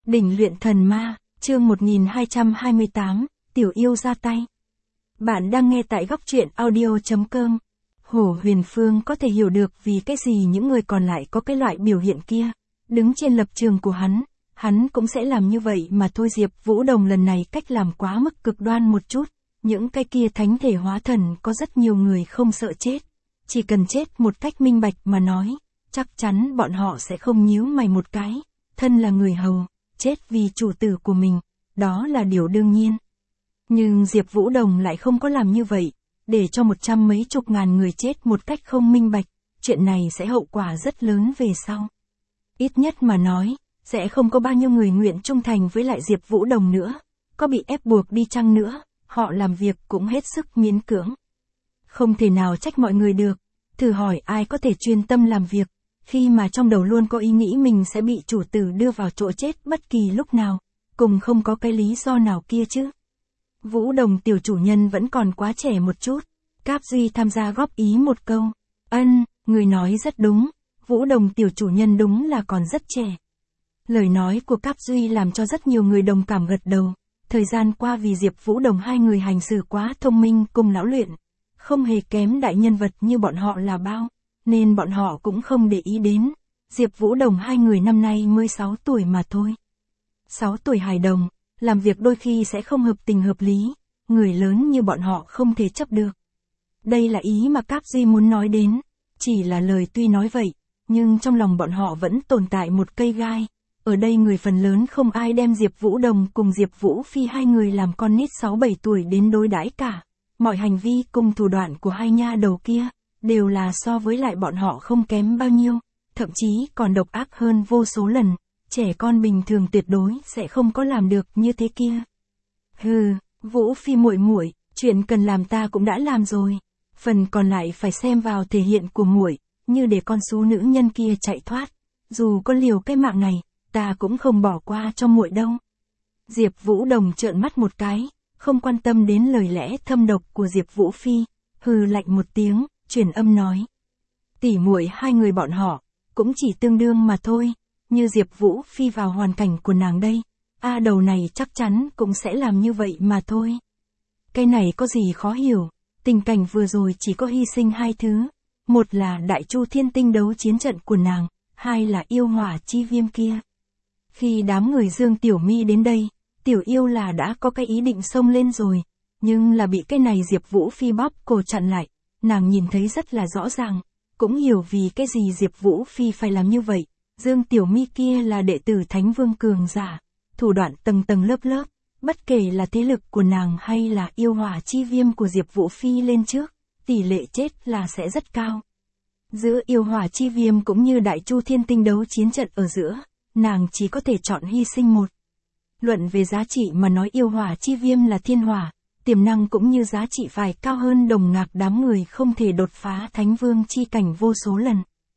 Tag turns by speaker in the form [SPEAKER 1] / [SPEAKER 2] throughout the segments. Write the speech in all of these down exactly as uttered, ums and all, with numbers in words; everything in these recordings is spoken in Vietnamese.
[SPEAKER 1] Đỉnh luyện thần ma, chương một nghìn hai trăm hai mươi tám, Tiểu yêu ra tay. Bạn đang nghe tại góc truyện audio chấm com. Hổ Huyền Phương có thể hiểu được vì cái gì những người còn lại có cái loại biểu hiện kia. Đứng trên lập trường của hắn, hắn cũng sẽ làm như vậy mà thôi. Diệp Vũ Đồng lần này cách làm quá mức cực đoan một chút. Những cái kia thánh thể hóa thần có rất nhiều người không sợ chết. Chỉ cần chết một cách minh bạch mà nói, chắc chắn bọn họ sẽ không nhíu mày một cái. Thân là người hầu, chết vì chủ tử của mình, đó là điều đương nhiên. Nhưng Diệp Vũ Đồng lại không có làm như vậy, để cho một trăm mấy chục ngàn người chết một cách không minh bạch, chuyện này sẽ hậu quả rất lớn về sau. Ít nhất mà nói, sẽ không có bao nhiêu người nguyện trung thành với lại Diệp Vũ Đồng nữa, có bị ép buộc đi chăng nữa, họ làm việc cũng hết sức miễn cưỡng. Không thể nào trách mọi người được, thử hỏi ai có thể chuyên tâm làm việc, khi mà trong đầu luôn có ý nghĩ mình sẽ bị chủ tử đưa vào chỗ chết bất kỳ lúc nào, cùng không có cái lý do nào kia chứ. Vũ Đồng tiểu chủ nhân vẫn còn quá trẻ một chút, Cáp Duy tham gia góp ý một câu, ân, người nói rất đúng, Vũ Đồng tiểu chủ nhân đúng là còn rất trẻ. Lời nói của Cáp Duy làm cho rất nhiều người đồng cảm gật đầu, thời gian qua vì Diệp Vũ Đồng hai người hành xử quá thông minh cùng lão luyện, không hề kém đại nhân vật như bọn họ là bao. Nên bọn họ cũng không để ý đến. Diệp Vũ Đồng hai người năm nay mới sáu tuổi mà thôi. sáu tuổi hài đồng, làm việc đôi khi sẽ không hợp tình hợp lý, người lớn như bọn họ không thể chấp được. Đây là ý mà Cáp Duy muốn nói đến, chỉ là lời tuy nói vậy, nhưng trong lòng bọn họ vẫn tồn tại một cây gai. Ở đây người phần lớn không ai đem Diệp Vũ Đồng cùng Diệp Vũ Phi hai người làm con nít sáu bảy tuổi đến đối đãi cả. Mọi hành vi cùng thủ đoạn của hai nha đầu kia đều là so với lại bọn họ không kém bao nhiêu, thậm chí còn độc ác hơn vô số lần, trẻ con bình thường tuyệt đối sẽ không có làm được như thế kia. Hừ, Vũ Phi muội muội, chuyện cần làm ta cũng đã làm rồi, phần còn lại phải xem vào thể hiện của muội, như để con sú nữ nhân kia chạy thoát, dù có liều cái mạng này, ta cũng không bỏ qua cho muội đâu. Diệp Vũ Đồng trợn mắt một cái, không quan tâm đến lời lẽ thâm độc của Diệp Vũ Phi, hừ lạnh một tiếng, truyền âm nói. Tỷ muội hai người bọn họ, cũng chỉ tương đương mà thôi, như Diệp Vũ Phi vào hoàn cảnh của nàng đây, A đầu này chắc chắn cũng sẽ làm như vậy mà thôi. Cái này có gì khó hiểu, tình cảnh vừa rồi chỉ có hy sinh hai thứ, một là Đại Chu Thiên Tinh đấu chiến trận của nàng, hai là yêu hỏa chi viêm kia. Khi đám người Dương Tiểu Mi đến đây, Tiểu yêu là đã có cái ý định xông lên rồi, nhưng là bị cái này Diệp Vũ Phi bóp cổ chặn lại. Nàng nhìn thấy rất là rõ ràng, cũng hiểu vì cái gì Diệp Vũ Phi phải làm như vậy. Dương Tiểu Mi kia là đệ tử Thánh Vương cường giả, thủ đoạn tầng tầng lớp lớp, bất kể là thế lực của nàng hay là yêu hỏa chi viêm của Diệp Vũ Phi lên trước, tỷ lệ chết là sẽ rất cao. Giữa yêu hỏa chi viêm cũng như Đại Chu Thiên Tinh đấu chiến trận ở giữa, nàng chỉ có thể chọn hy sinh một. Luận về giá trị mà nói yêu hỏa chi viêm là thiên hỏa, tiềm năng cũng như giá trị phải cao hơn Đồng Ngạc đám người không thể đột phá Thánh Vương chi cảnh vô số lần.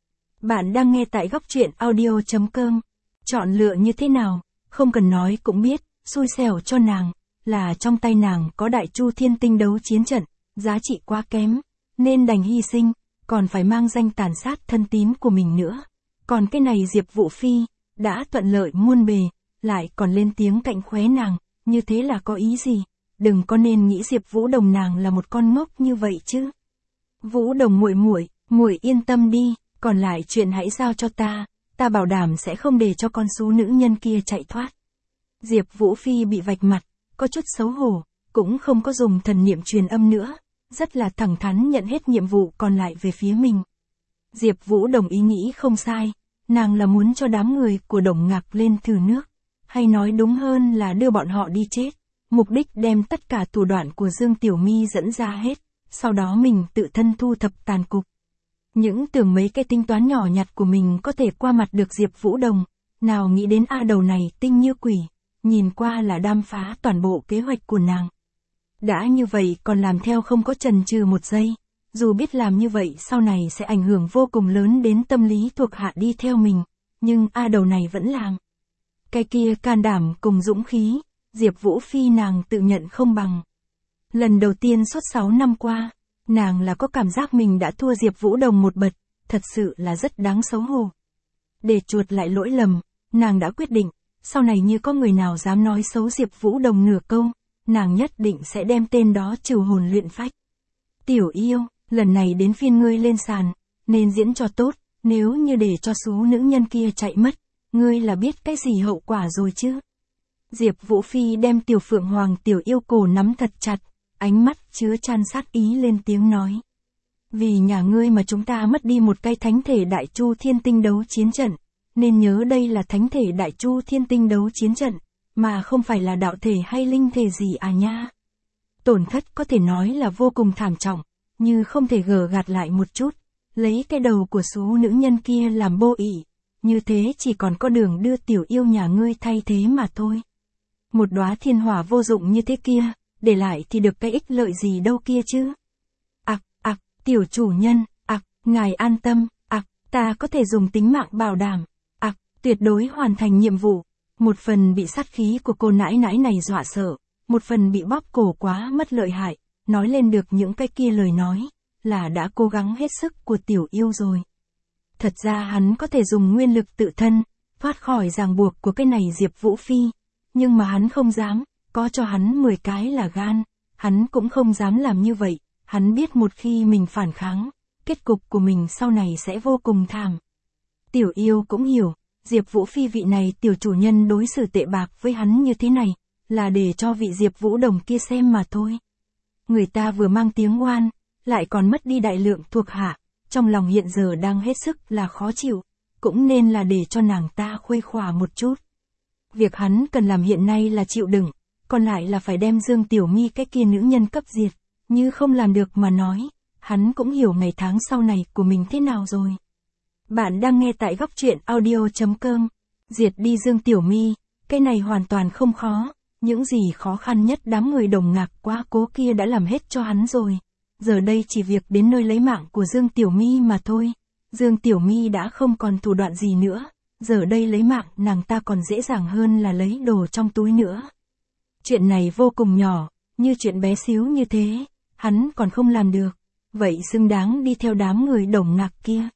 [SPEAKER 1] Bạn đang nghe tại góc truyện audio chấm com. Chọn lựa như thế nào, không cần nói cũng biết, xui xẻo cho nàng, là trong tay nàng có Đại Chu Thiên Tinh đấu chiến trận, giá trị quá kém, nên đành hy sinh, còn phải mang danh tàn sát thân tín của mình nữa. Còn cái này Diệp Vũ Phi, đã thuận lợi muôn bề, lại còn lên tiếng cạnh khóe nàng, như thế là có ý gì? Đừng có nên nghĩ Diệp Vũ Đồng nàng là một con ngốc như vậy chứ. Vũ Đồng muội muội, muội yên tâm đi, còn lại chuyện hãy giao cho ta, ta bảo đảm sẽ không để cho con sú nữ nhân kia chạy thoát. Diệp Vũ Phi bị vạch mặt, có chút xấu hổ, cũng không có dùng thần niệm truyền âm nữa, rất là thẳng thắn nhận hết nhiệm vụ còn lại về phía mình. Diệp Vũ Đồng ý nghĩ không sai, nàng là muốn cho đám người của Đồng Ngạc lên thử nước, hay nói đúng hơn là đưa bọn họ đi chết. Mục đích đem tất cả thủ đoạn của Dương Tiểu Mi dẫn ra hết, sau đó mình tự thân thu thập tàn cục. Những tưởng mấy cái tính toán nhỏ nhặt của mình có thể qua mặt được Diệp Vũ Đồng, nào nghĩ đến A đầu này tinh như quỷ, nhìn qua là đam phá toàn bộ kế hoạch của nàng. Đã như vậy còn làm theo không có chần chừ một giây, dù biết làm như vậy sau này sẽ ảnh hưởng vô cùng lớn đến tâm lý thuộc hạ đi theo mình, nhưng A đầu này vẫn làm. Cái kia can đảm cùng dũng khí, Diệp Vũ Phi nàng tự nhận không bằng. Lần đầu tiên suốt sáu năm qua, nàng là có cảm giác mình đã thua Diệp Vũ Đồng một bậc, thật sự là rất đáng xấu hổ. Để chuột lại lỗi lầm, nàng đã quyết định, sau này như có người nào dám nói xấu Diệp Vũ Đồng nửa câu, nàng nhất định sẽ đem tên đó trừ hồn luyện phách. Tiểu yêu, lần này đến phiên ngươi lên sàn, nên diễn cho tốt, nếu như để cho số nữ nhân kia chạy mất, ngươi là biết cái gì hậu quả rồi chứ. Diệp Vũ Phi đem Tiểu Phượng Hoàng tiểu yêu cổ nắm thật chặt, ánh mắt chứa chan sát ý lên tiếng nói. Vì nhà ngươi mà chúng ta mất đi một cái thánh thể Đại Chu Thiên Tinh đấu chiến trận, nên nhớ đây là thánh thể Đại Chu Thiên Tinh đấu chiến trận, mà không phải là đạo thể hay linh thể gì à nha. Tổn thất có thể nói là vô cùng thảm trọng, như không thể gờ gạt lại một chút, lấy cái đầu của số nữ nhân kia làm bô ỷ, như thế chỉ còn có đường đưa tiểu yêu nhà ngươi thay thế mà thôi. Một đóa thiên hỏa vô dụng như thế kia, để lại thì được cái ích lợi gì đâu kia chứ. Ặc, ặc, tiểu chủ nhân, ặc, ngài an tâm, ặc, ta có thể dùng tính mạng bảo đảm, ặc, tuyệt đối hoàn thành nhiệm vụ. Một phần bị sát khí của cô nãi nãi này dọa sợ, một phần bị bóp cổ quá mất lợi hại, nói lên được những cái kia lời nói, là đã cố gắng hết sức của tiểu yêu rồi. Thật ra hắn có thể dùng nguyên lực tự thân, thoát khỏi ràng buộc của cái này Diệp Vũ Phi, nhưng mà hắn không dám, có cho hắn mười cái là gan, hắn cũng không dám làm như vậy, hắn biết một khi mình phản kháng, kết cục của mình sau này sẽ vô cùng thảm. Tiểu yêu cũng hiểu, Diệp Vũ Phi vị này tiểu chủ nhân đối xử tệ bạc với hắn như thế này, là để cho vị Diệp Vũ Đồng kia xem mà thôi. Người ta vừa mang tiếng oan, lại còn mất đi đại lượng thuộc hạ, trong lòng hiện giờ đang hết sức là khó chịu, cũng nên là để cho nàng ta khuây khỏa một chút. Việc hắn cần làm hiện nay là chịu đựng, còn lại là phải đem Dương Tiểu Mi cái kia nữ nhân cấp diệt, như không làm được mà nói, hắn cũng hiểu ngày tháng sau này của mình thế nào rồi. Bạn đang nghe tại góc truyện audio chấm com. Diệt đi Dương Tiểu Mi, cái này hoàn toàn không khó, những gì khó khăn nhất đám người Đồng Ngạc quá cố kia đã làm hết cho hắn rồi. Giờ đây chỉ việc đến nơi lấy mạng của Dương Tiểu Mi mà thôi. Dương Tiểu Mi đã không còn thủ đoạn gì nữa, giờ đây lấy mạng nàng ta còn dễ dàng hơn là lấy đồ trong túi nữa. Chuyện này vô cùng nhỏ, như chuyện bé xíu như thế, hắn còn không làm được, vậy xứng đáng đi theo đám người Đồng Ngạc kia.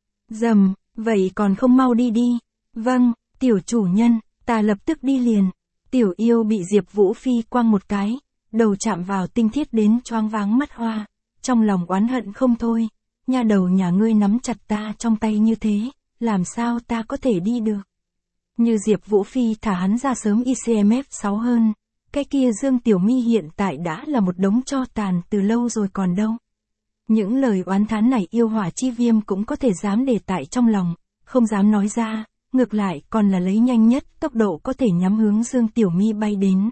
[SPEAKER 1] Dầm, vậy còn không mau đi đi. Vâng, tiểu chủ nhân, ta lập tức đi liền. Tiểu yêu bị Diệp Vũ Phi quăng một cái, đầu chạm vào tinh thiết đến choáng váng mắt hoa, trong lòng oán hận không thôi. Nha đầu nhà ngươi nắm chặt ta trong tay như thế, làm sao ta có thể đi được. Như Diệp Vũ Phi thả hắn ra sớm i xê em ép sáu hơn, cái kia Dương Tiểu Mi hiện tại đã là một đống tro tàn từ lâu rồi còn đâu. Những lời oán thán này yêu hỏa chi viêm cũng có thể dám để tại trong lòng, không dám nói ra, ngược lại còn là lấy nhanh nhất tốc độ có thể nhắm hướng Dương Tiểu Mi bay đến.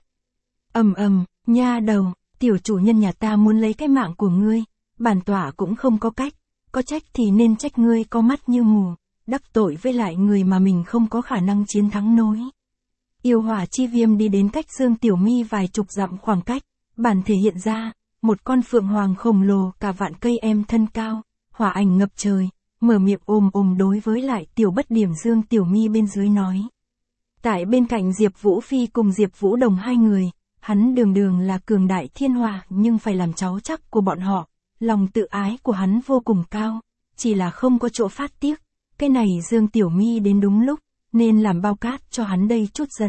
[SPEAKER 1] Ầm ầm, nha đầu, tiểu chủ nhân nhà ta muốn lấy cái mạng của ngươi, bản tỏa cũng không có cách, có trách thì nên trách ngươi có mắt như mù, đắc tội với lại người mà mình không có khả năng chiến thắng nổi. Yêu hỏa chi viêm đi đến cách Dương Tiểu Mi vài chục dặm khoảng cách, bản thể hiện ra, một con phượng hoàng khổng lồ cả vạn cây em thân cao, hỏa ảnh ngập trời, mở miệng ồm ồm đối với lại tiểu bất điểm Dương Tiểu Mi bên dưới nói. Tại bên cạnh Diệp Vũ Phi cùng Diệp Vũ Đồng hai người, hắn đường đường là cường đại thiên hỏa nhưng phải làm cháu chắc của bọn họ, lòng tự ái của hắn vô cùng cao, chỉ là không có chỗ phát tiết, cái này Dương Tiểu Mi đến đúng lúc, nên làm bao cát cho hắn đây chút giận.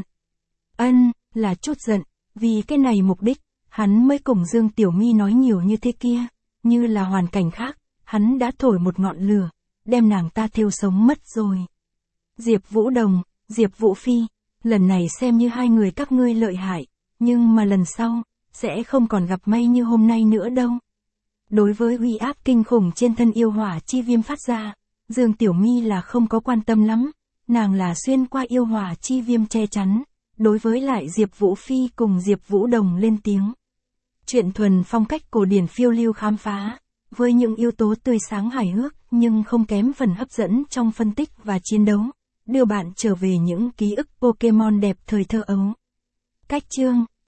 [SPEAKER 1] Ân, là chút giận, vì cái này mục đích, hắn mới cùng Dương Tiểu Mi nói nhiều như thế kia, như là hoàn cảnh khác, hắn đã thổi một ngọn lửa, đem nàng ta thiêu sống mất rồi. Diệp Vũ Đồng, Diệp Vũ Phi, lần này xem như hai người các ngươi lợi hại, nhưng mà lần sau, sẽ không còn gặp may như hôm nay nữa đâu. Đối với uy áp kinh khủng trên thân yêu hỏa chi viêm phát ra, Dương Tiểu Mi là không có quan tâm lắm, nàng là xuyên qua yêu hỏa chi viêm che chắn, đối với lại Diệp Vũ Phi cùng Diệp Vũ Đồng lên tiếng. Chuyện thuần phong cách cổ điển phiêu lưu khám phá, với những yếu tố tươi sáng hài hước nhưng không kém phần hấp dẫn trong phân tích và chiến đấu, đưa bạn trở về những ký ức Pokemon đẹp thời thơ ấu. Cách chương